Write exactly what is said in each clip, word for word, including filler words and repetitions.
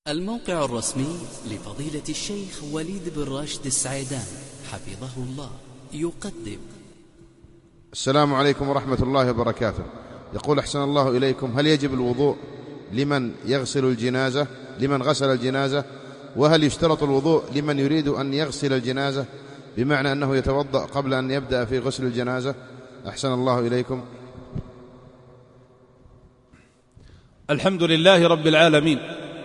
الموقع الرسمي لفضيلة الشيخ وليد بن راشد السعيدان حفظه الله يقدم. السلام عليكم ورحمة الله وبركاته. يقول أحسن الله إليكم: هل يجب الوضوء لمن يغسل الجنازة لمن غسل الجنازة؟ وهل يشترط الوضوء لمن يريد أن يغسل الجنازة، بمعنى أنه يتوضأ قبل أن يبدأ في غسل الجنازة؟ أحسن الله إليكم. الحمد لله رب العالمين.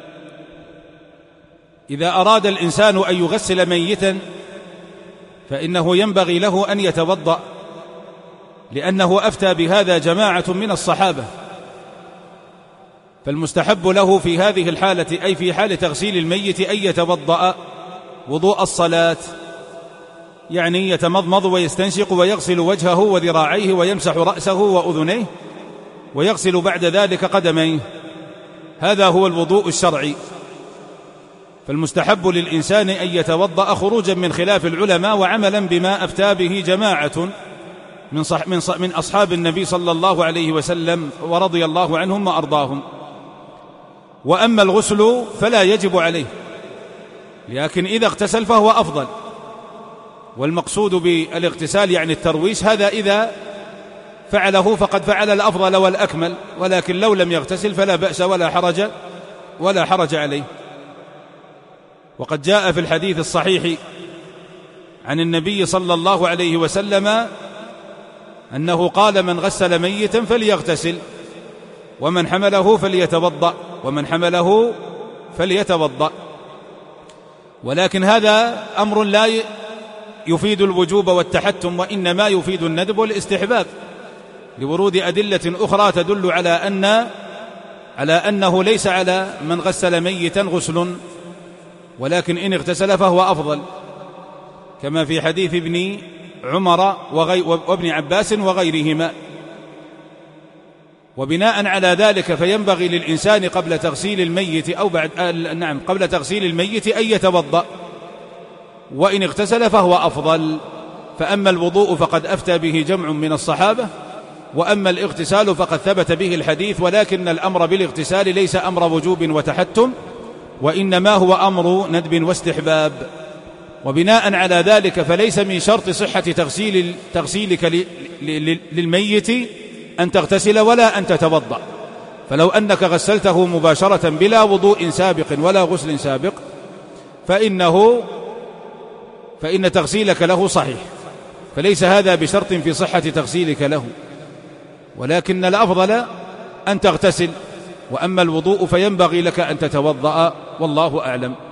إذا أراد الإنسان أن يغسل ميتا فإنه ينبغي له أن يتوضأ، لأنه أفتى بهذا جماعة من الصحابة، فالمستحب له في هذه الحالة أي في حال تغسيل الميت أن يتوضأ وضوء الصلاة، يعني يتمضمض ويستنشق ويغسل وجهه وذراعيه ويمسح رأسه وأذنيه ويغسل بعد ذلك قدميه. هذا هو الوضوء الشرعي. فالمستحب للإنسان أن يتوضأ خروجا من خلاف العلماء وعملا بما أفتى به جماعة من, صح من, صح من أصحاب النبي صلى الله عليه وسلم ورضي الله عنهم وأرضاهم. وأما الغسل فلا يجب عليه، لكن إذا اغتسل فهو أفضل، والمقصود بالاغتسال يعني الترويش، هذا إذا فعله فقد فعل الأفضل والأكمل، ولكن لو لم يغتسل فلا بأس ولا حرج ولا حرج عليه. وقد جاء في الحديث الصحيح عن النبي صلى الله عليه وسلم أنه قال: من غسل ميتا فليغتسل، ومن حمله فليتوضأ، ومن حمله فليتوضأ. ولكن هذا أمر لا يفيد الوجوب والتحتم، وإنما يفيد الندب والاستحباب، لورود أدلة أخرى تدل على أن على أنه ليس على من غسل ميتا غسل، ولكن إن اغتسل فهو أفضل، كما في حديث ابن عمر وابن عباس وغيرهما. وبناء على ذلك فينبغي للإنسان قبل تغسيل الميت أو بعد آه نعم قبل تغسيل الميت أن يتوضأ، وإن اغتسل فهو أفضل. فأما الوضوء فقد أفتى به جمع من الصحابة، وأما الاغتسال فقد ثبت به الحديث، ولكن الأمر بالاغتسال ليس أمر وجوب وتحتم، وإنما هو أمر ندب واستحباب. وبناء على ذلك فليس من شرط صحة تغسيل تغسيلك للميت أن تغتسل ولا أن تتوضأ. فلو أنك غسلته مباشرة بلا وضوء سابق ولا غسل سابق فإنه فإن تغسيلك له صحيح، فليس هذا بشرط في صحة تغسيلك له، ولكن الأفضل أن تغتسل. وأما الوضوء فينبغي لك أن تتوضأ، والله أعلم.